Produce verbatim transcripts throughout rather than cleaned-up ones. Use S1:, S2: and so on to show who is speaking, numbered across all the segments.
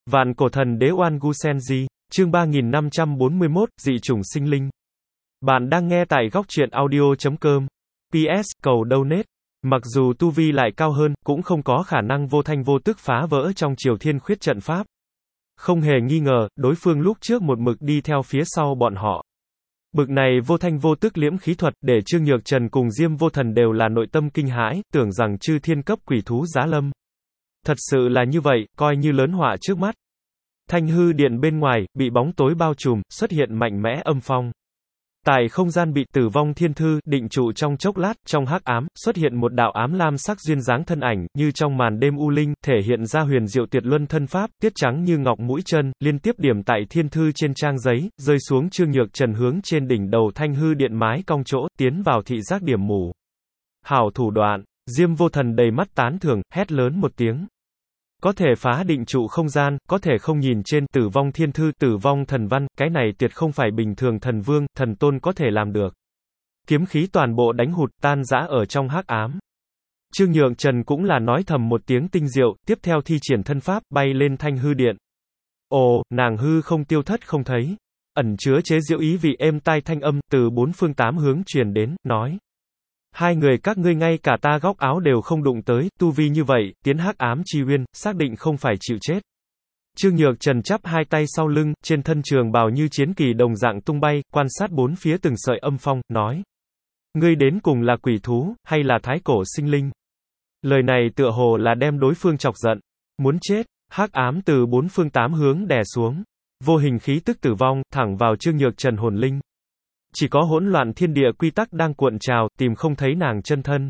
S1: Vạn cổ thần đế Oan Gu Senji, chương ba nghìn năm trăm bốn mươi mốt, dị chủng sinh linh. Bạn đang nghe tại góc truyện audio chấm com. pê ét, cầu donate. Mặc dù tu vi lại cao hơn, cũng không có khả năng vô thanh vô tức phá vỡ trong Triều Thiên Khuyết trận pháp. Không hề nghi ngờ, đối phương lúc trước một mực đi theo phía sau bọn họ. Bực này vô thanh vô tức liễm khí thuật, để Trương Nhược Trần cùng Diêm Vô Thần đều là nội tâm kinh hãi, tưởng rằng chư thiên cấp quỷ thú giá lâm. Thật sự là như vậy, coi như lớn họa trước mắt. Thanh hư điện bên ngoài, bị bóng tối bao trùm, xuất hiện mạnh mẽ âm phong. Tại không gian bị tử vong thiên thư, định trụ trong chốc lát, trong hắc ám, xuất hiện một đạo ám lam sắc duyên dáng thân ảnh, như trong màn đêm u linh, thể hiện ra huyền diệu tuyệt luân thân pháp, tiết trắng như ngọc mũi chân, liên tiếp điểm tại thiên thư trên trang giấy, rơi xuống Trương Nhược Trần hướng trên đỉnh đầu thanh hư điện mái cong chỗ, tiến vào thị giác điểm mù. Hảo thủ đoạn, Diêm Vô Thần đầy mắt tán thưởng, hét lớn một tiếng. Có thể phá định trụ không gian, có thể không nhìn trên tử vong thiên thư, tử vong thần văn, cái này tuyệt không phải bình thường thần vương, thần tôn có thể làm được. Kiếm khí toàn bộ đánh hụt, tan rã ở trong hắc ám. Trương Nhược Trần cũng là nói thầm một tiếng tinh diệu, tiếp theo thi triển thân pháp, bay lên thanh hư điện. Ồ, nàng hư không tiêu thất không thấy. Ẩn chứa chế diệu ý vị êm tai thanh âm, từ bốn phương tám hướng truyền đến, nói. Hai người các ngươi ngay cả ta góc áo đều không đụng tới, tu vi như vậy, tiến hắc ám chi uyên, xác định không phải chịu chết. Trương Nhược Trần chắp hai tay sau lưng, trên thân trường bào như chiến kỳ đồng dạng tung bay, quan sát bốn phía từng sợi âm phong, nói. Ngươi đến cùng là quỷ thú, hay là thái cổ sinh linh? Lời này tựa hồ là đem đối phương chọc giận. Muốn chết, hắc ám từ bốn phương tám hướng đè xuống. Vô hình khí tức tử vong, thẳng vào Trương Nhược Trần hồn linh. Chỉ có hỗn loạn thiên địa quy tắc đang cuộn trào, tìm không thấy nàng chân thân.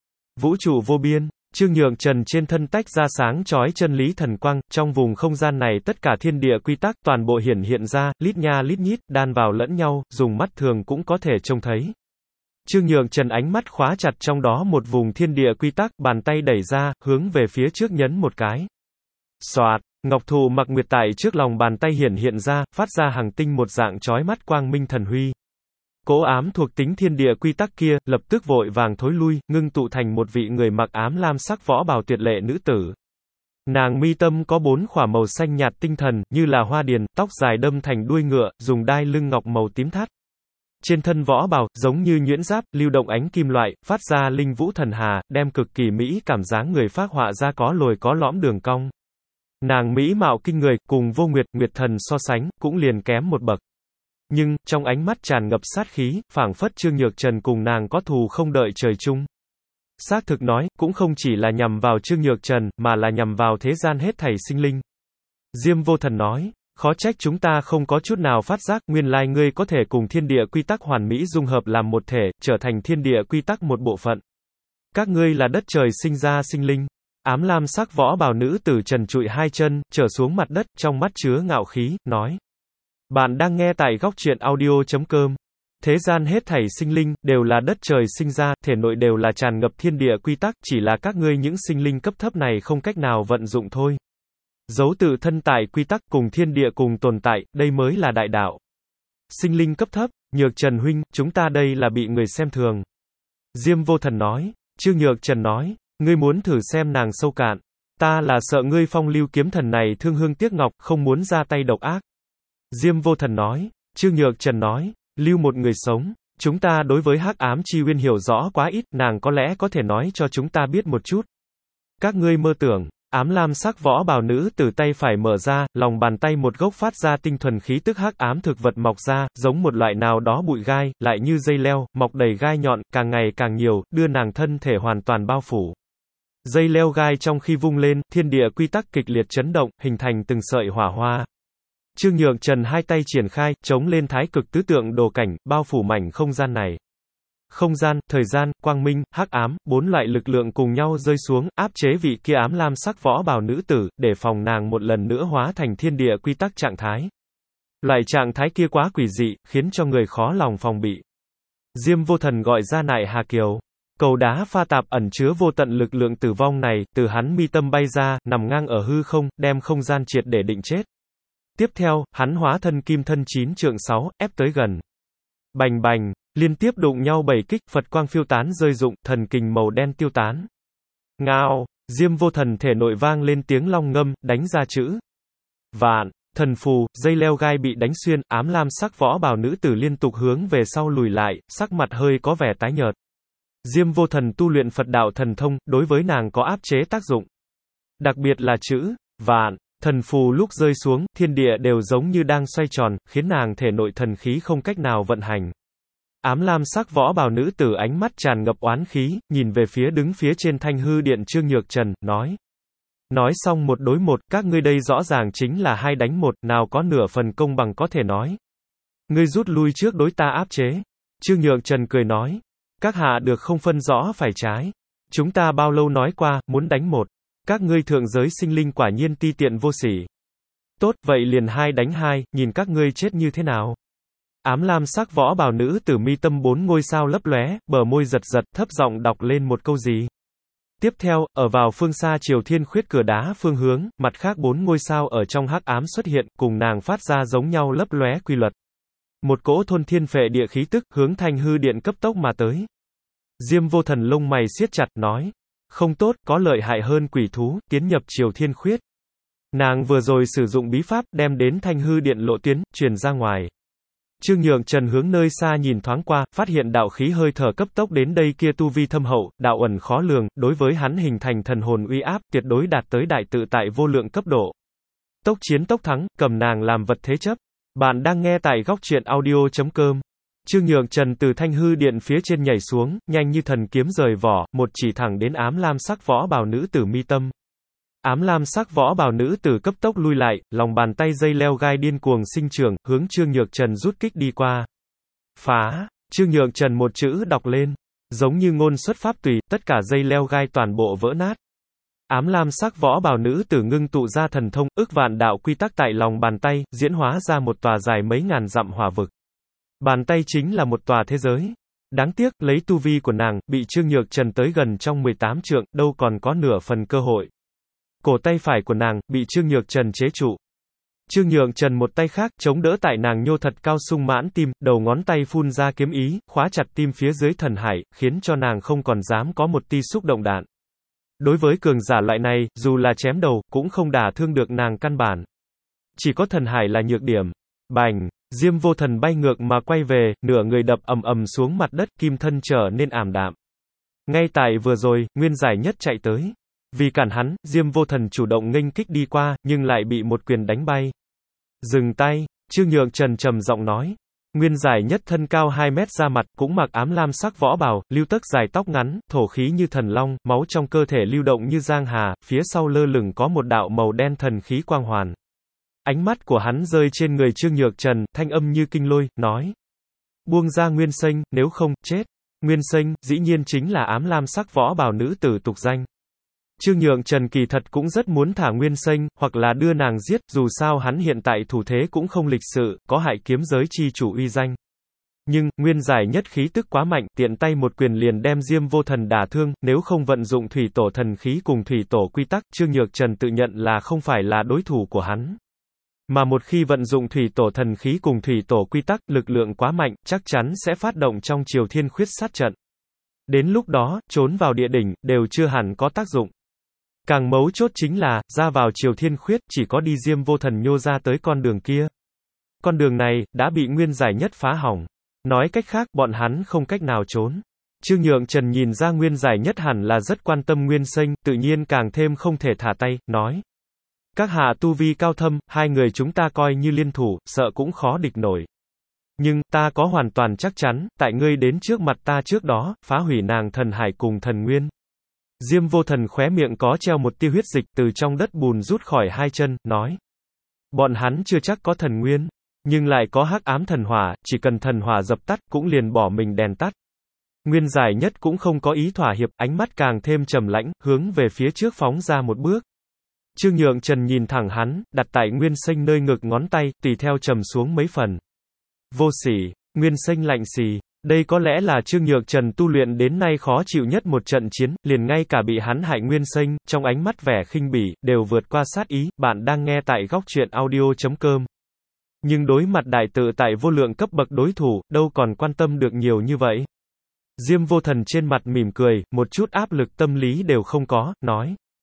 S1: Vũ trụ vô biên, Trương Nhược Trần trên thân tách ra sáng chói chân lý thần quang, trong vùng không gian này tất cả thiên địa quy tắc toàn bộ hiển hiện ra, lít nha lít nhít, đan vào lẫn nhau, dùng mắt thường cũng có thể trông thấy. Trương Nhược Trần ánh mắt khóa chặt trong đó một vùng thiên địa quy tắc, bàn tay đẩy ra, hướng về phía trước nhấn một cái. Xoạt, ngọc thụ mặc nguyệt tại trước lòng bàn tay hiển hiện ra, phát ra hàng tinh một dạng chói mắt quang minh thần huy. Cỗ ám thuộc tính thiên địa quy tắc kia, lập tức vội vàng thối lui, ngưng tụ thành một vị người mặc ám lam sắc võ bào tuyệt lệ nữ tử. Nàng mi tâm có bốn khỏa màu xanh nhạt tinh thần, như là hoa điền, tóc dài đâm thành đuôi ngựa, dùng đai lưng ngọc màu tím thắt. Trên thân võ bào, giống như nhuyễn giáp, lưu động ánh kim loại, phát ra linh vũ thần hà, đem cực kỳ mỹ cảm dáng người phác họa ra có lồi có lõm đường cong. Nàng mỹ mạo kinh người, cùng Vô Nguyệt, Nguyệt Thần so sánh, cũng liền kém một bậc. Nhưng, trong ánh mắt tràn ngập sát khí, phảng phất Trương Nhược Trần cùng nàng có thù không đợi trời chung. Xác thực nói, cũng không chỉ là nhằm vào Trương Nhược Trần, mà là nhằm vào thế gian hết thảy sinh linh. Diêm Vô Thần nói, khó trách chúng ta không có chút nào phát giác, nguyên lai ngươi có thể cùng thiên địa quy tắc hoàn mỹ dung hợp làm một thể, trở thành thiên địa quy tắc một bộ phận. Các ngươi là đất trời sinh ra sinh linh. Ám lam sắc võ bào nữ tử trần trụi hai chân, trở xuống mặt đất, trong mắt chứa ngạo khí, nói. Bạn đang nghe tại góc truyện audio chấm com. Thế gian hết thảy sinh linh, đều là đất trời sinh ra, thể nội đều là tràn ngập thiên địa quy tắc, chỉ là các ngươi những sinh linh cấp thấp này không cách nào vận dụng thôi. Giấu tự thân tại quy tắc, cùng thiên địa cùng tồn tại, đây mới là đại đạo. Sinh linh cấp thấp, Nhược Trần huynh, chúng ta đây là bị người xem thường. Diêm Vô Thần nói, Trương Nhược Trần nói, ngươi muốn thử xem nàng sâu cạn. Ta là sợ ngươi phong lưu kiếm thần này thương hương tiếc ngọc, không muốn ra tay độc ác. Diêm Vô Thần nói, Trương Nhược Trần nói, lưu một người sống, chúng ta đối với hắc ám chi uyên hiểu rõ quá ít, nàng có lẽ có thể nói cho chúng ta biết một chút. Các ngươi mơ tưởng, ám lam sắc võ bào nữ từ tay phải mở ra, lòng bàn tay một gốc phát ra tinh thuần khí tức hắc ám thực vật mọc ra, giống một loại nào đó bụi gai, lại như dây leo, mọc đầy gai nhọn, càng ngày càng nhiều, đưa nàng thân thể hoàn toàn bao phủ. Dây leo gai trong khi vung lên, thiên địa quy tắc kịch liệt chấn động, hình thành từng sợi hỏa hoa. Trương Nhược Trần hai tay triển khai, chống lên thái cực tứ tượng đồ cảnh, bao phủ mảnh không gian này. Không gian, thời gian, quang minh, hắc ám, bốn loại lực lượng cùng nhau rơi xuống, áp chế vị kia ám lam sắc võ bào nữ tử, để phòng nàng một lần nữa hóa thành thiên địa quy tắc trạng thái. Loại trạng thái kia quá quỷ dị, khiến cho người khó lòng phòng bị. Diêm Vô Thần gọi ra Nại Hà Kiều. Cầu đá pha tạp ẩn chứa vô tận lực lượng tử vong này, từ hắn mi tâm bay ra, nằm ngang ở hư không, đem không gian triệt để định chết. Tiếp theo, hắn hóa thân kim thân chín trượng sáu, ép tới gần. Bành bành, liên tiếp đụng nhau bảy kích, Phật quang phiêu tán rơi rụng, thần kình màu đen tiêu tán. Ngao, Diêm Vô Thần thể nội vang lên tiếng long ngâm, đánh ra chữ. vạn, thần phù, dây leo gai bị đánh xuyên, ám lam sắc võ bào nữ tử liên tục hướng về sau lùi lại, sắc mặt hơi có vẻ tái nhợt. Diêm Vô Thần tu luyện Phật đạo thần thông, đối với nàng có áp chế tác dụng. Đặc biệt là chữ vạn, thần phù lúc rơi xuống, thiên địa đều giống như đang xoay tròn, khiến nàng thể nội thần khí không cách nào vận hành. Ám lam sắc võ bào nữ tử ánh mắt tràn ngập oán khí, nhìn về phía đứng phía trên Thanh Hư Điện Trương Nhược Trần, nói. Nói xong một đối một, các ngươi đây rõ ràng chính là hai đánh một, nào có nửa phần công bằng có thể nói. Ngươi rút lui trước đối ta áp chế. Trương Nhược Trần cười nói. Các hạ được không phân rõ phải trái. Chúng ta bao lâu nói qua, muốn đánh một. Các ngươi thượng giới sinh linh quả nhiên ti tiện vô sỉ. Tốt, vậy liền hai đánh hai, nhìn các ngươi chết như thế nào. Ám lam sắc võ bào nữ tử mi tâm bốn ngôi sao lấp lóe, bờ môi giật giật, thấp giọng đọc lên một câu gì. Tiếp theo, ở vào phương xa Triều Thiên Khuyết cửa đá phương hướng, mặt khác bốn ngôi sao ở trong hắc ám xuất hiện, cùng nàng phát ra giống nhau lấp lóe quy luật. Một cỗ thôn thiên phệ địa khí tức, hướng Thanh Hư Điện cấp tốc mà tới. Diêm Vô Thần lông mày siết chặt, nói. Không tốt, có lợi hại hơn quỷ thú, tiến nhập Triều Thiên Khuyết. Nàng vừa rồi sử dụng bí pháp, đem đến Thanh Hư Điện lộ tuyến, truyền ra ngoài. Trương Nhược Trần hướng nơi xa nhìn thoáng qua, phát hiện đạo khí hơi thở cấp tốc đến đây kia tu vi thâm hậu, đạo ẩn khó lường, đối với hắn hình thành thần hồn uy áp, tuyệt đối đạt tới đại tự tại vô lượng cấp độ. Tốc chiến tốc thắng, cầm nàng làm vật thế chấp. Bạn đang nghe tại góc truyện audio chấm com. Trương Nhược Trần từ Thanh Hư Điện phía trên nhảy xuống, nhanh như thần kiếm rời vỏ, một chỉ thẳng đến ám lam sắc võ bào nữ tử mi tâm. Ám lam sắc võ bào nữ tử cấp tốc lui lại, lòng bàn tay dây leo gai điên cuồng sinh trưởng, hướng Trương Nhược Trần rút kích đi qua. Phá! Trương Nhược Trần một chữ đọc lên. Giống như ngôn xuất pháp tùy, tất cả dây leo gai toàn bộ vỡ nát. Ám lam sắc võ bào nữ tử ngưng tụ ra thần thông, ức vạn đạo quy tắc tại lòng bàn tay, diễn hóa ra một tòa dài mấy ngàn dặm hỏa vực. Bàn tay chính là một tòa thế giới. Đáng tiếc, lấy tu vi của nàng, bị Trương Nhược Trần tới gần trong mười tám trượng, đâu còn có nửa phần cơ hội. Cổ tay phải của nàng, bị Trương Nhược Trần chế trụ. Trương Nhược Trần một tay khác, chống đỡ tại nàng nhô thật cao sung mãn tim, đầu ngón tay phun ra kiếm ý, khóa chặt tim phía dưới thần hải, khiến cho nàng không còn dám có một tia xúc động đạn. Đối với cường giả loại này, dù là chém đầu, cũng không đả thương được nàng căn bản. Chỉ có thần hải là nhược điểm. Bành! Diêm Vô Thần bay ngược mà quay về, nửa người đập ầm ầm xuống mặt đất, kim thân trở nên ảm đạm. Ngay tại vừa rồi, Nguyên Giải Nhất chạy tới. Vì cản hắn, Diêm Vô Thần chủ động nghênh kích đi qua, nhưng lại bị một quyền đánh bay. Dừng tay, Trương Nhược Trần trầm giọng nói. Nguyên Giải Nhất thân cao hai mét ra mặt, cũng mặc ám lam sắc võ bào, lưu tấc dài tóc ngắn, thổ khí như thần long, máu trong cơ thể lưu động như giang hà, phía sau lơ lửng có một đạo màu đen thần khí quang hoàn. Ánh mắt của hắn rơi trên người Trương Nhược Trần, thanh âm như kinh lôi, nói. Buông ra Nguyên Sinh, nếu không, chết. Nguyên Sinh, dĩ nhiên chính là ám lam sắc võ bào nữ tử tục danh. Trương Nhược Trần kỳ thật cũng rất muốn thả Nguyên Sinh, hoặc là đưa nàng giết, dù sao hắn hiện tại thủ thế cũng không lịch sự, có hại kiếm giới chi chủ uy danh. Nhưng, Nguyên Giải Nhất khí tức quá mạnh, tiện tay một quyền liền đem Diêm Vô Thần đả thương, nếu không vận dụng thủy tổ thần khí cùng thủy tổ quy tắc, Trương Nhược Trần tự nhận là không phải là đối thủ của hắn. Mà một khi vận dụng thủy tổ thần khí cùng thủy tổ quy tắc, lực lượng quá mạnh, chắc chắn sẽ phát động trong Triều Thiên Khuyết sát trận. Đến lúc đó, trốn vào địa đỉnh, đều chưa hẳn có tác dụng. Càng mấu chốt chính là, ra vào Triều Thiên Khuyết, chỉ có đi Diêm Vô Thần nhô ra tới con đường kia. Con đường này, đã bị Nguyên Giải Nhất phá hỏng. Nói cách khác, bọn hắn không cách nào trốn. Trương Nhược Trần nhìn ra Nguyên Giải Nhất hẳn là rất quan tâm Nguyên Sinh, tự nhiên càng thêm không thể thả tay, nói. Các hạ tu vi cao thâm, hai người chúng ta coi như liên thủ, sợ cũng khó địch nổi. Nhưng, ta có hoàn toàn chắc chắn, tại ngươi đến trước mặt ta trước đó, phá hủy nàng thần hải cùng thần nguyên. Diêm Vô Thần khóe miệng có treo một tia huyết dịch từ trong đất bùn rút khỏi hai chân, nói. Bọn hắn chưa chắc có thần nguyên, nhưng lại có hắc ám thần hỏa, chỉ cần thần hỏa dập tắt, cũng liền bỏ mình đèn tắt. Nguyên Giải Nhất cũng không có ý thỏa hiệp, ánh mắt càng thêm trầm lãnh, hướng về phía trước phóng ra một bước. Trương Nhược Trần nhìn thẳng hắn, đặt tại Nguyên Sinh nơi ngực ngón tay, tùy theo trầm xuống mấy phần. Vô sỉ, Nguyên Sinh lạnh xì. Đây có lẽ là Trương Nhược Trần tu luyện đến nay khó chịu nhất một trận chiến, liền ngay cả bị hắn hại Nguyên Sinh, trong ánh mắt vẻ khinh bỉ, đều vượt qua sát ý. Bạn đang nghe tại góc truyện audio chấm com. Nhưng đối mặt đại tự tại vô lượng cấp bậc đối thủ, đâu còn quan tâm được nhiều như vậy. Diêm Vô Thần trên mặt mỉm cười, một chút áp lực tâm lý đều không có, nói.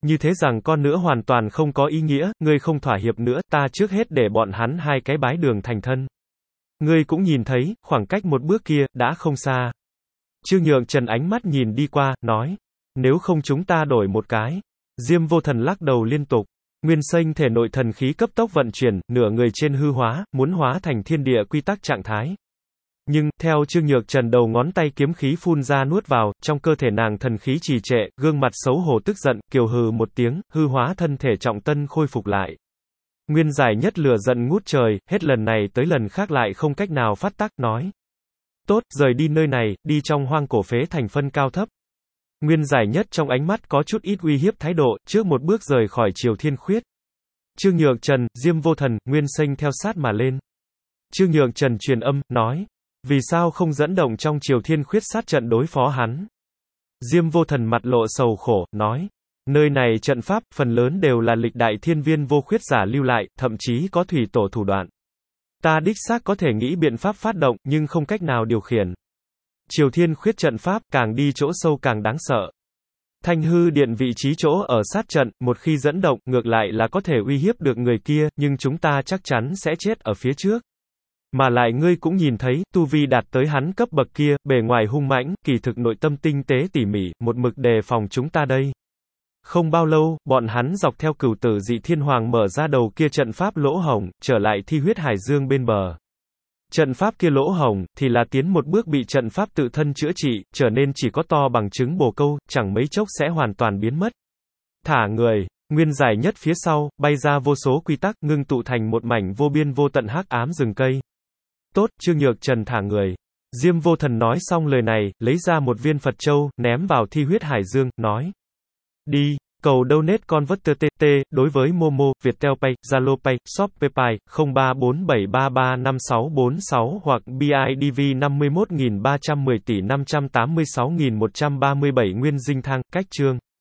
S1: Như thế rằng con nữa hoàn toàn không có ý nghĩa, ngươi không thỏa hiệp nữa, ta trước hết để bọn hắn hai cái bái đường thành thân. Ngươi cũng nhìn thấy, khoảng cách một bước kia, đã không xa. Trương Nhượng Trần ánh mắt nhìn đi qua, nói. Nếu không chúng ta đổi một cái. Diêm Vô Thần lắc đầu liên tục. Nguyên Xanh thể nội thần khí cấp tốc vận chuyển, nửa người trên hư hóa, muốn hóa thành thiên địa quy tắc trạng thái. Nhưng, theo Trương Nhược Trần đầu ngón tay kiếm khí phun ra nuốt vào, trong cơ thể nàng thần khí trì trệ, gương mặt xấu hổ tức giận, kiều hừ một tiếng, hư hóa thân thể trọng tân khôi phục lại. Nguyên Giải Nhất lửa giận ngút trời, hết lần này tới lần khác lại không cách nào phát tác, nói. Tốt, rời đi nơi này, đi trong hoang cổ phế thành phân cao thấp. Nguyên Giải Nhất trong ánh mắt có chút ít uy hiếp thái độ, trước một bước rời khỏi Triều Thiên Khuyết. Trương Nhược Trần, Diêm Vô Thần, Nguyên Xanh theo sát mà lên. Trương Nhược Trần truyền âm, nói. Vì sao không dẫn động trong Triều Thiên Khuyết sát trận đối phó hắn? Diêm Vô Thần mặt lộ sầu khổ, nói. Nơi này trận pháp, phần lớn đều là lịch đại thiên viên vô khuyết giả lưu lại, thậm chí có thủy tổ thủ đoạn. Ta đích xác có thể nghĩ biện pháp phát động, nhưng không cách nào điều khiển. Triều Thiên Khuyết trận pháp, càng đi chỗ sâu càng đáng sợ. Thanh hư điện vị trí chỗ ở sát trận, một khi dẫn động, ngược lại là có thể uy hiếp được người kia, nhưng chúng ta chắc chắn sẽ chết ở phía trước. Mà lại ngươi cũng nhìn thấy, tu vi đạt tới hắn cấp bậc kia, bề ngoài hung mãnh, kỳ thực nội tâm tinh tế tỉ mỉ, một mực đề phòng chúng ta đây. Không bao lâu, bọn hắn dọc theo cửu tử dị thiên hoàng mở ra đầu kia trận pháp lỗ hổng, trở lại thi huyết hải dương bên bờ. Trận pháp kia lỗ hổng, thì là tiến một bước bị trận pháp tự thân chữa trị, trở nên chỉ có to bằng trứng bồ câu, chẳng mấy chốc sẽ hoàn toàn biến mất. Thả người, Nguyên Giải Nhất phía sau, bay ra vô số quy tắc, ngưng tụ thành một mảnh vô biên vô tận hắc ám rừng cây. Tốt, Trương Nhược Trần thả người. Diêm Vô Thần nói xong lời này, lấy ra một viên Phật Châu, ném vào thi huyết hải dương, nói. Đi, cầu donate con vất tê tê, đối với Momo, Viettel Pay, Zalo Pay, Shopee Pay, không ba bốn bảy ba ba năm sáu bốn sáu hoặc bê i đê vê năm mươi mốt nghìn ba trăm mười tỷ năm trăm tám mươi sáu nghìn một trăm ba mươi bảy Nguyên Dinh Thang, cách chương.